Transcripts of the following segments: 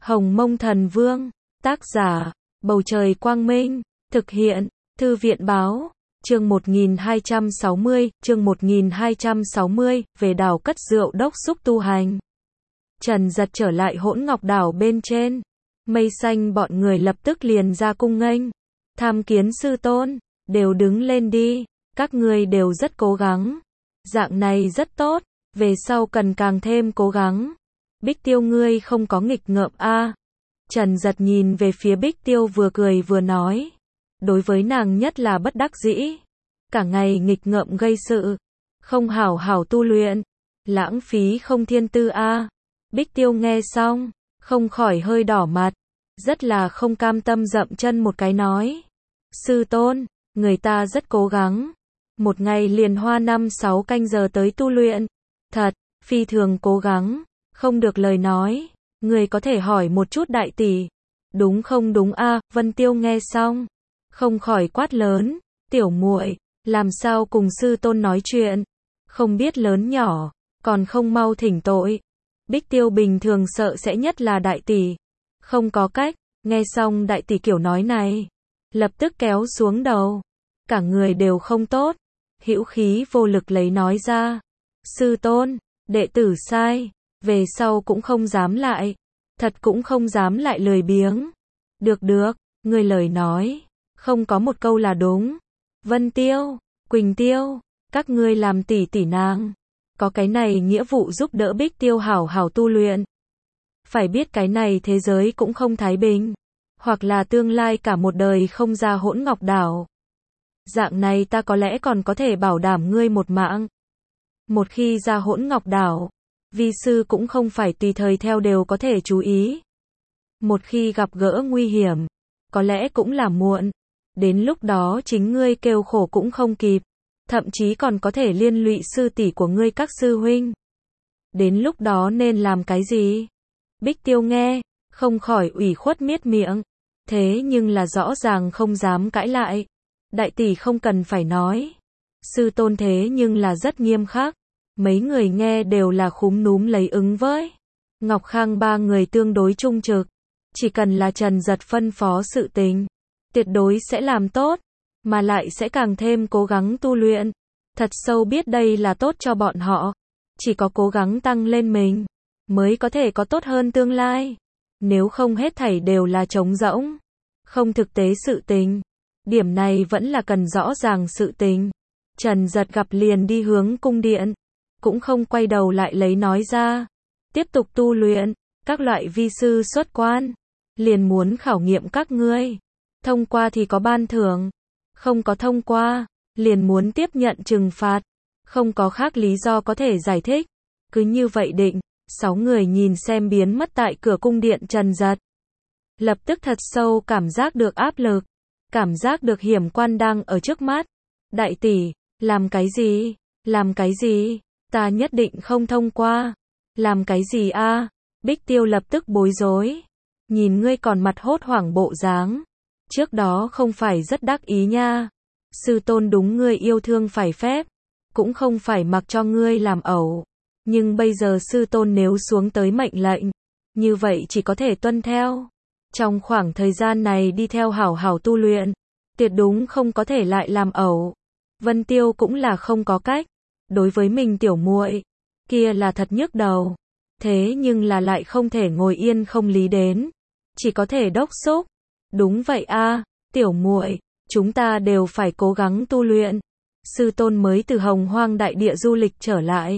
Hồng Mông Thần Vương, tác giả, Bầu Trời Quang Minh, thực hiện, Thư viện Báo, chương 1260, về đảo cất rượu đốc xúc tu hành. Trần Giật trở lại Hỗn Ngọc Đảo bên trên, Mây Xanh bọn người lập tức liền ra cung nghênh, tham kiến sư tôn, đều đứng lên đi, các ngươi đều rất cố gắng, dạng này rất tốt, về sau cần càng thêm cố gắng. Bích Tiêu ngươi không có nghịch ngợm a? Trần Giật nhìn về phía Bích Tiêu vừa cười vừa nói, đối với nàng nhất là bất đắc dĩ, cả ngày nghịch ngợm gây sự, không hảo hảo tu luyện, lãng phí không thiên tư a. Bích Tiêu nghe xong, không khỏi hơi đỏ mặt, rất là không cam tâm dậm chân một cái nói, sư tôn, người ta rất cố gắng, một ngày liền hoa 5-6 canh giờ tới tu luyện, thật, phi thường cố gắng, không được lời nói, người có thể hỏi một chút đại tỷ, đúng không đúng a? Vân Tiêu nghe xong, không khỏi quát lớn, tiểu muội, làm sao cùng sư tôn nói chuyện, không biết lớn nhỏ, còn không mau thỉnh tội. Bích Tiêu bình thường sợ sẽ nhất là đại tỷ, không có cách, nghe xong đại tỷ kiểu nói này, lập tức kéo xuống đầu, cả người đều không tốt, hữu khí vô lực lấy nói ra, sư tôn, đệ tử sai, về sau cũng không dám lại, thật cũng không dám lại lười biếng. Được được, người lời nói, không có một câu là đúng. Vân Tiêu, Quỳnh Tiêu, các ngươi làm tỷ tỷ nàng, có cái này nghĩa vụ giúp đỡ Bích Tiêu hảo hảo tu luyện. Phải biết cái này thế giới cũng không thái bình, hoặc là tương lai cả một đời không ra Hỗn Ngọc Đảo. Dạng này ta có lẽ còn có thể bảo đảm ngươi một mạng. Một khi ra Hỗn Ngọc Đảo, vi sư cũng không phải tùy thời theo đều có thể chú ý. Một khi gặp gỡ nguy hiểm, có lẽ cũng là muộn. Đến lúc đó chính ngươi kêu khổ cũng không kịp. Thậm chí còn có thể liên lụy sư tỷ của ngươi các sư huynh. Đến lúc đó nên làm cái gì? Bích Tiêu nghe, không khỏi ủy khuất miết miệng. Thế nhưng là rõ ràng không dám cãi lại. Đại tỷ không cần phải nói. Sư tôn thế nhưng là rất nghiêm khắc. Mấy người nghe đều là khúm núm lấy ứng với. Ngọc Khang ba người tương đối trung trực. Chỉ cần là Trần Giật phân phó sự tình, tuyệt đối sẽ làm tốt, mà lại sẽ càng thêm cố gắng tu luyện. Thật sâu biết đây là tốt cho bọn họ. Chỉ có cố gắng tăng lên mình, mới có thể có tốt hơn tương lai. Nếu không hết thảy đều là trống rỗng, không thực tế sự tình. Điểm này vẫn là cần rõ ràng sự tình. Trần Giật gặp liền đi hướng cung điện, cũng không quay đầu lại lấy nói ra. Tiếp tục tu luyện, các loại vi sư xuất quan, liền muốn khảo nghiệm các ngươi. Thông qua thì có ban thưởng, không có thông qua, liền muốn tiếp nhận trừng phạt. Không có khác lý do có thể giải thích. Cứ như vậy định, 6 người nhìn xem biến mất tại cửa cung điện Trần Giật. Lập tức thật sâu cảm giác được áp lực, cảm giác được hiểm quan đang ở trước mắt. Đại tỷ, làm cái gì? Làm cái gì? Ta nhất định không thông qua. Làm cái gì a? Bích Tiêu lập tức bối rối. Nhìn ngươi còn mặt hốt hoảng bộ dáng. Trước đó không phải rất đắc ý nha. Sư tôn đúng ngươi yêu thương phải phép. Cũng không phải mặc cho ngươi làm ẩu. Nhưng bây giờ sư tôn nếu xuống tới mệnh lệnh, như vậy chỉ có thể tuân theo. Trong khoảng thời gian này đi theo hảo hảo tu luyện, tuyệt đúng không có thể lại làm ẩu. Vân Tiêu cũng là không có cách. Đối với mình tiểu muội, kia là thật nhức đầu. Thế nhưng là lại không thể ngồi yên không lý đến. Chỉ có thể đốc xúc. Đúng vậy a, tiểu muội, chúng ta đều phải cố gắng tu luyện. Sư tôn mới từ Hồng Hoang đại địa du lịch trở lại.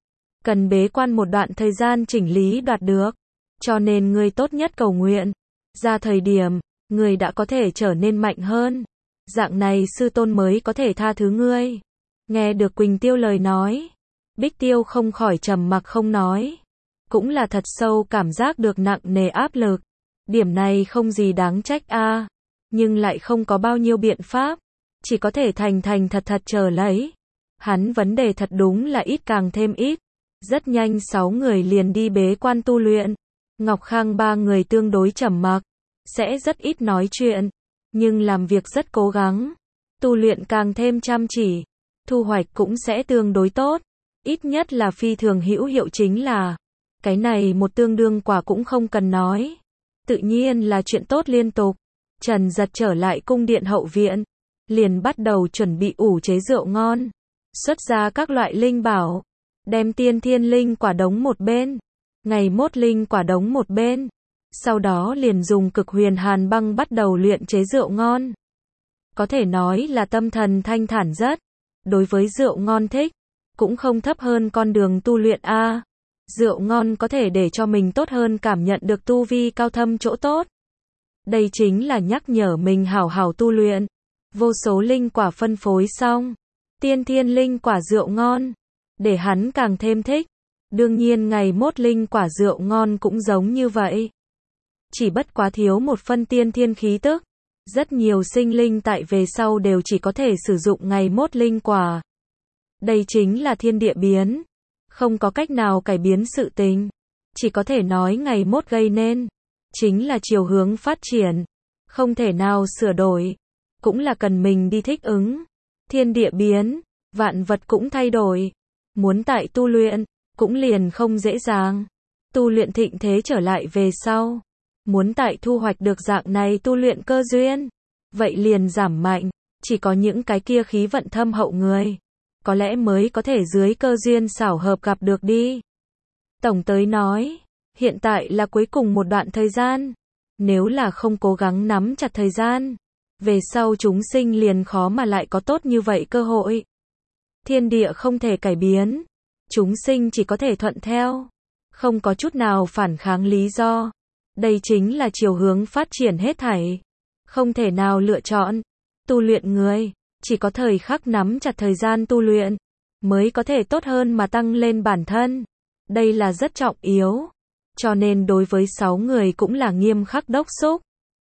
Cần bế quan một đoạn thời gian chỉnh lý đoạt được. Cho nên ngươi tốt nhất cầu nguyện. Ra thời điểm, ngươi đã có thể trở nên mạnh hơn. Dạng này sư tôn mới có thể tha thứ ngươi. Nghe được Quỳnh Tiêu lời nói, Bích Tiêu không khỏi trầm mặc không nói. Cũng là thật sâu cảm giác được nặng nề áp lực. Điểm này không gì đáng trách a, nhưng lại không có bao nhiêu biện pháp. Chỉ có thể thành thành thật thật chờ lấy. Hắn vấn đề thật đúng là ít càng thêm ít. Rất nhanh 6 người liền đi bế quan tu luyện. Ngọc Khang ba người tương đối trầm mặc, sẽ rất ít nói chuyện, nhưng làm việc rất cố gắng. Tu luyện càng thêm chăm chỉ, thu hoạch cũng sẽ tương đối tốt. Ít nhất là phi thường hữu hiệu chính là, cái này một tương đương quả cũng không cần nói. tự nhiên là chuyện tốt liên tục. Trần Giật trở lại cung điện hậu viện, liền bắt đầu chuẩn bị ủ chế rượu ngon, xuất ra các loại linh bảo, đem tiên thiên linh quả đống một bên, ngày mốt linh quả đống một bên, sau đó liền dùng cực huyền hàn băng bắt đầu luyện chế rượu ngon. Có thể nói là tâm thần thanh thản rất, đối với rượu ngon thích, cũng không thấp hơn con đường tu luyện a. Rượu ngon có thể để cho mình tốt hơn cảm nhận được tu vi cao thâm chỗ tốt. Đây chính là nhắc nhở mình hảo hảo tu luyện. Vô số linh quả phân phối xong, tiên thiên linh quả rượu ngon, để hắn càng thêm thích. Đương nhiên ngày mốt linh quả rượu ngon cũng giống như vậy. Chỉ bất quá thiếu một phân tiên thiên khí tức. Rất nhiều sinh linh tại về sau đều chỉ có thể sử dụng ngày mốt linh quả. Đây chính là thiên địa biến. Không có cách nào cải biến sự tình. Chỉ có thể nói ngày mốt gây nên. Chính là chiều hướng phát triển. Không thể nào sửa đổi. Cũng là cần mình đi thích ứng. Thiên địa biến, vạn vật cũng thay đổi. Muốn tại tu luyện, cũng liền không dễ dàng. Tu luyện thịnh thế trở lại về sau. Muốn tại thu hoạch được dạng này tu luyện cơ duyên. Vậy liền giảm mạnh. Chỉ có những cái kia khí vận thâm hậu người. Có lẽ mới có thể dưới cơ duyên xảo hợp gặp được đi. Tổng tới nói, hiện tại là cuối cùng một đoạn thời gian. Nếu là không cố gắng nắm chặt thời gian, về sau chúng sinh liền khó mà lại có tốt như vậy cơ hội. Thiên địa không thể cải biến. Chúng sinh chỉ có thể thuận theo. Không có chút nào phản kháng lý do. Đây chính là chiều hướng phát triển hết thảy. Không thể nào lựa chọn. Tu luyện người, chỉ có thời khắc nắm chặt thời gian tu luyện, mới có thể tốt hơn mà tăng lên bản thân. Đây là rất trọng yếu. Cho nên đối với 6 người cũng là nghiêm khắc đốc xúc.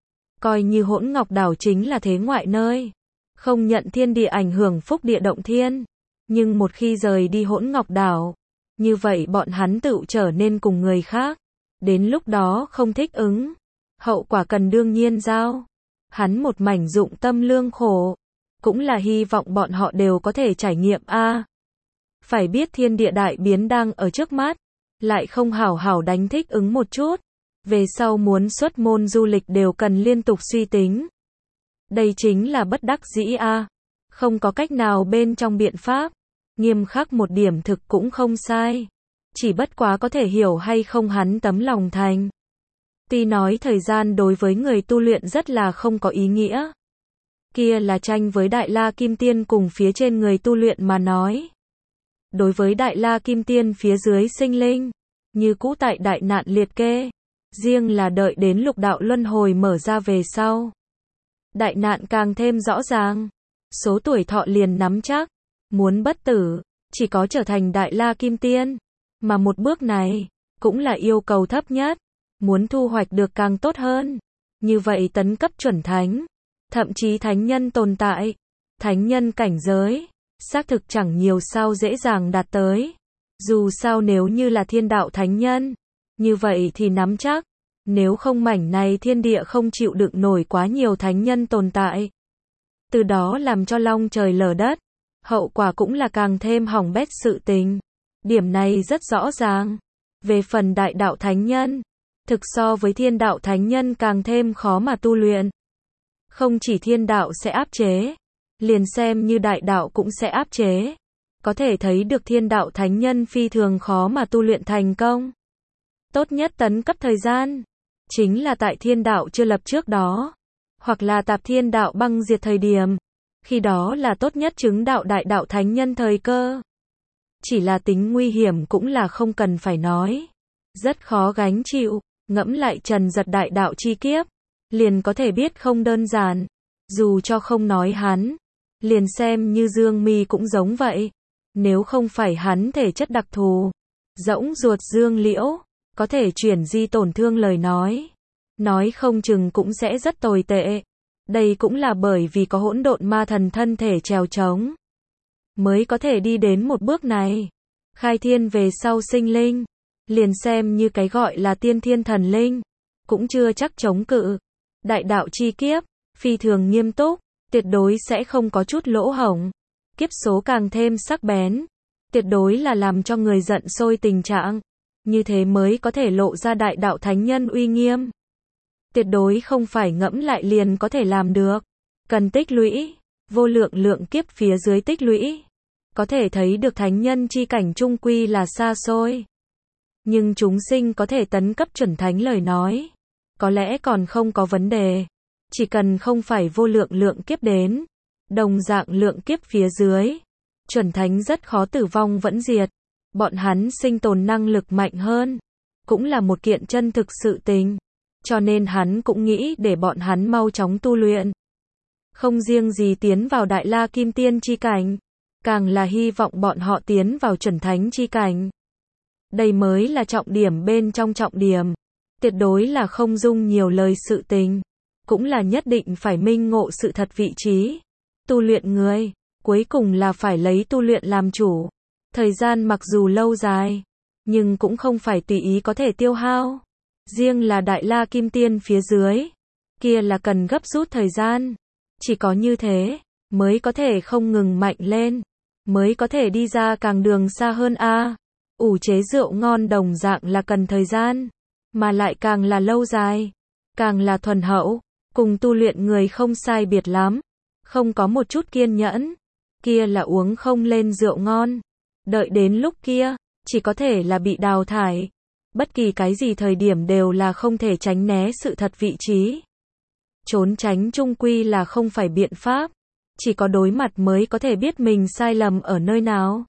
Coi như Hỗn Ngọc Đảo chính là thế ngoại nơi. Không nhận thiên địa ảnh hưởng phúc địa động thiên. Nhưng một khi rời đi Hỗn Ngọc Đảo, như vậy bọn hắn tự trở nên cùng người khác. Đến lúc đó không thích ứng. Hậu quả cần đương nhiên giao. Hắn một mảnh dụng tâm lương khổ. Cũng là hy vọng bọn họ đều có thể trải nghiệm a. Phải biết thiên địa đại biến đang ở trước mắt. Lại không hảo hảo đánh thích ứng một chút. Về sau muốn xuất môn du lịch đều cần liên tục suy tính. Đây chính là bất đắc dĩ a. Không có cách nào bên trong biện pháp. Nghiêm khắc một điểm thực cũng không sai. Chỉ bất quá có thể hiểu hay không hắn tấm lòng thành. Tuy nói thời gian đối với người tu luyện rất là không có ý nghĩa. Kia là tranh với Đại La Kim Tiên cùng phía trên người tu luyện mà nói. Đối với Đại La Kim Tiên phía dưới sinh linh, như cũ tại đại nạn liệt kê. Riêng là đợi đến lục đạo luân hồi mở ra về sau. Đại nạn càng thêm rõ ràng. Số tuổi thọ liền nắm chắc. Muốn bất tử, chỉ có trở thành Đại La Kim Tiên. Mà một bước này, cũng là yêu cầu thấp nhất. Muốn thu hoạch được càng tốt hơn. Như vậy tấn cấp chuẩn thánh. Thậm chí thánh nhân tồn tại. Thánh nhân cảnh giới. Xác thực chẳng nhiều sao dễ dàng đạt tới. Dù sao nếu như là thiên đạo thánh nhân. Như vậy thì nắm chắc. Nếu không mảnh này thiên địa không chịu đựng nổi quá nhiều thánh nhân tồn tại. Từ đó làm cho long trời lở đất. Hậu quả cũng là càng thêm hỏng bét sự tình. Điểm này rất rõ ràng. Về phần đại đạo thánh nhân. Thực so với thiên đạo thánh nhân càng thêm khó mà tu luyện. Không chỉ thiên đạo sẽ áp chế. Liền xem như đại đạo cũng sẽ áp chế. Có thể thấy được thiên đạo thánh nhân phi thường khó mà tu luyện thành công. Tốt nhất tấn cấp thời gian. Chính là tại thiên đạo chưa lập trước đó. Hoặc là tạp thiên đạo băng diệt thời điểm. Khi đó là tốt nhất chứng đạo đại đạo thánh nhân thời cơ. Chỉ là tính nguy hiểm cũng là không cần phải nói. Rất khó gánh chịu. Ngẫm lại Trần Giật đại đạo chi kiếp. Liền có thể biết không đơn giản. Dù cho không nói hắn. Liền xem như Dương Mi cũng giống vậy. Nếu không phải hắn thể chất đặc thù. Rỗng ruột dương liễu. Có thể chuyển di tổn thương lời nói. Nói không chừng cũng sẽ rất tồi tệ. Đây cũng là bởi vì có hỗn độn ma thần thân thể trèo trống. Mới có thể đi đến một bước này. Khai thiên về sau sinh linh. Liền xem như cái gọi là tiên thiên thần linh. Cũng chưa chắc chống cự. Đại đạo chi kiếp. Phi thường nghiêm túc. Tuyệt đối sẽ không có chút lỗ hổng. Kiếp số càng thêm sắc bén. Tuyệt đối là làm cho người giận sôi tình trạng. Như thế mới có thể lộ ra đại đạo thánh nhân uy nghiêm. Tuyệt đối không phải ngẫm lại liền có thể làm được. Cần tích lũy, vô lượng lượng kiếp phía dưới tích lũy. Có thể thấy được thánh nhân chi cảnh chung quy là xa xôi. Nhưng chúng sinh có thể tấn cấp chuẩn thánh lời nói. Có lẽ còn không có vấn đề. Chỉ cần không phải vô lượng lượng kiếp đến. Đồng dạng lượng kiếp phía dưới. Chuẩn thánh rất khó tử vong vẫn diệt. Bọn hắn sinh tồn năng lực mạnh hơn. Cũng là một kiện chân thực sự tình. Cho nên hắn cũng nghĩ để bọn hắn mau chóng tu luyện. Không riêng gì tiến vào Đại La Kim Tiên chi cảnh. Càng là hy vọng bọn họ tiến vào chuẩn thánh chi cảnh. Đây mới là trọng điểm bên trong trọng điểm. Tuyệt đối là không dung nhiều lời sự tình. Cũng là nhất định phải minh ngộ sự thật vị trí. Tu luyện người, cuối cùng là phải lấy tu luyện làm chủ. Thời gian mặc dù lâu dài, nhưng cũng không phải tùy ý có thể tiêu hao. Riêng là Đại La Kim Tiên phía dưới, kia là cần gấp rút thời gian. Chỉ có như thế, mới có thể không ngừng mạnh lên. Mới có thể đi ra càng đường xa hơn a. Ủ chế rượu ngon đồng dạng là cần thời gian. Mà lại càng là lâu dài, càng là thuần hậu. Cùng tu luyện người không sai biệt lắm. Không có một chút kiên nhẫn. Kia là uống không lên rượu ngon. Đợi đến lúc kia, chỉ có thể là bị đào thải. Bất kỳ cái gì thời điểm đều là không thể tránh né sự thật vị trí. Trốn tránh chung quy là không phải biện pháp. Chỉ có đối mặt mới có thể biết mình sai lầm ở nơi nào.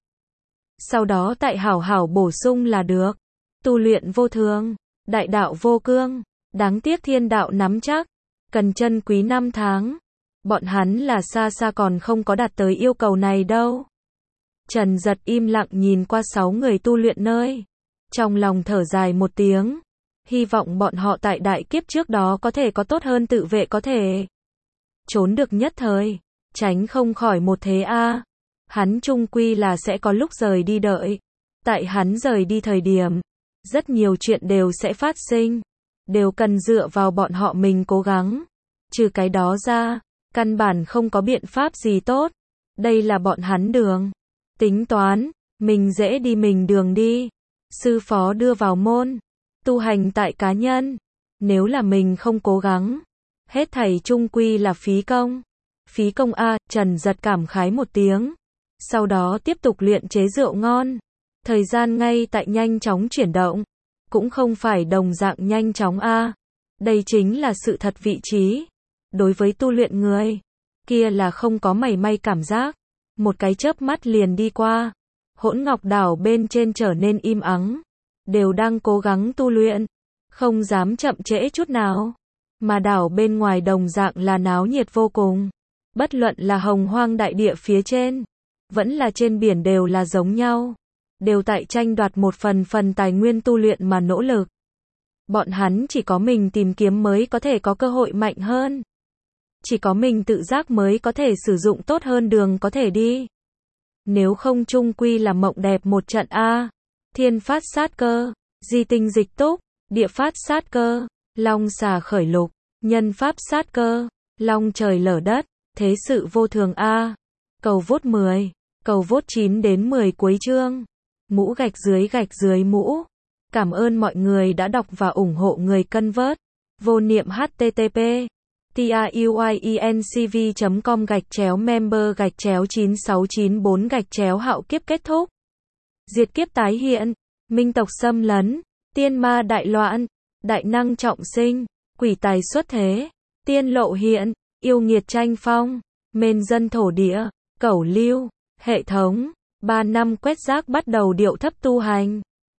Sau đó tại hảo hảo bổ sung là được. Tu luyện vô thường, đại đạo vô cương. Đáng tiếc thiên đạo nắm chắc. Cần chân quý 5 tháng. Bọn hắn là xa xa còn không có đạt tới yêu cầu này đâu. Trần Giật im lặng nhìn qua 6 người tu luyện nơi. Trong lòng thở dài một tiếng. Hy vọng bọn họ tại đại kiếp trước đó có thể có tốt hơn tự vệ có thể. Trốn được nhất thời. Tránh không khỏi một thế a. Hắn chung quy là sẽ có lúc rời đi đợi. Tại hắn rời đi thời điểm. Rất nhiều chuyện đều sẽ phát sinh. Đều cần dựa vào bọn họ mình cố gắng. Trừ cái đó ra, căn bản không có biện pháp gì tốt. Đây là bọn hắn đường. Tính toán, mình dễ đi mình đường đi. Sư phó đưa vào môn. Tu hành tại cá nhân. Nếu là mình không cố gắng. Hết thảy chung quy là phí công. Phí công a, Trần Giật cảm khái một tiếng. Sau đó tiếp tục luyện chế rượu ngon. Thời gian ngay tại nhanh chóng chuyển động. Cũng không phải đồng dạng nhanh chóng a. Đây chính là sự thật vị trí. Đối với tu luyện người, kia là không có mảy may cảm giác. Một cái chớp mắt liền đi qua. Hỗn Ngọc Đảo bên trên trở nên im ắng. Đều đang cố gắng tu luyện. Không dám chậm trễ chút nào. Mà đảo bên ngoài đồng dạng là náo nhiệt vô cùng. Bất luận là hồng hoang đại địa phía trên, vẫn là trên biển đều là giống nhau. Đều tại tranh đoạt một phần tài nguyên tu luyện mà nỗ lực. Bọn hắn chỉ có mình tìm kiếm mới có thể có cơ hội mạnh hơn. Chỉ có mình tự giác mới có thể sử dụng tốt hơn đường có thể đi. Nếu không chung quy là mộng đẹp một trận a. Thiên phát sát cơ, di tinh dịch túc, địa phát sát cơ, long xà khởi lục, nhân pháp sát cơ, long trời lở đất, thế sự vô thường a. Cầu vốt 10, cầu vốt 9 đến 10 cuối chương. Mũ gạch dưới mũ. Cảm ơn mọi người đã đọc và ủng hộ người cân vớt. Vô niệm http truyencv.com/member/9694 hạo kiếp kết thúc. Diệt kiếp tái hiện, minh tộc xâm lấn, tiên ma đại loạn, đại năng trọng sinh, quỷ tài xuất thế, tiên lộ hiện, yêu nghiệt tranh phong, mên dân thổ địa, cẩu lưu, hệ thống, 3 năm quét rác bắt đầu điệu thấp tu hành.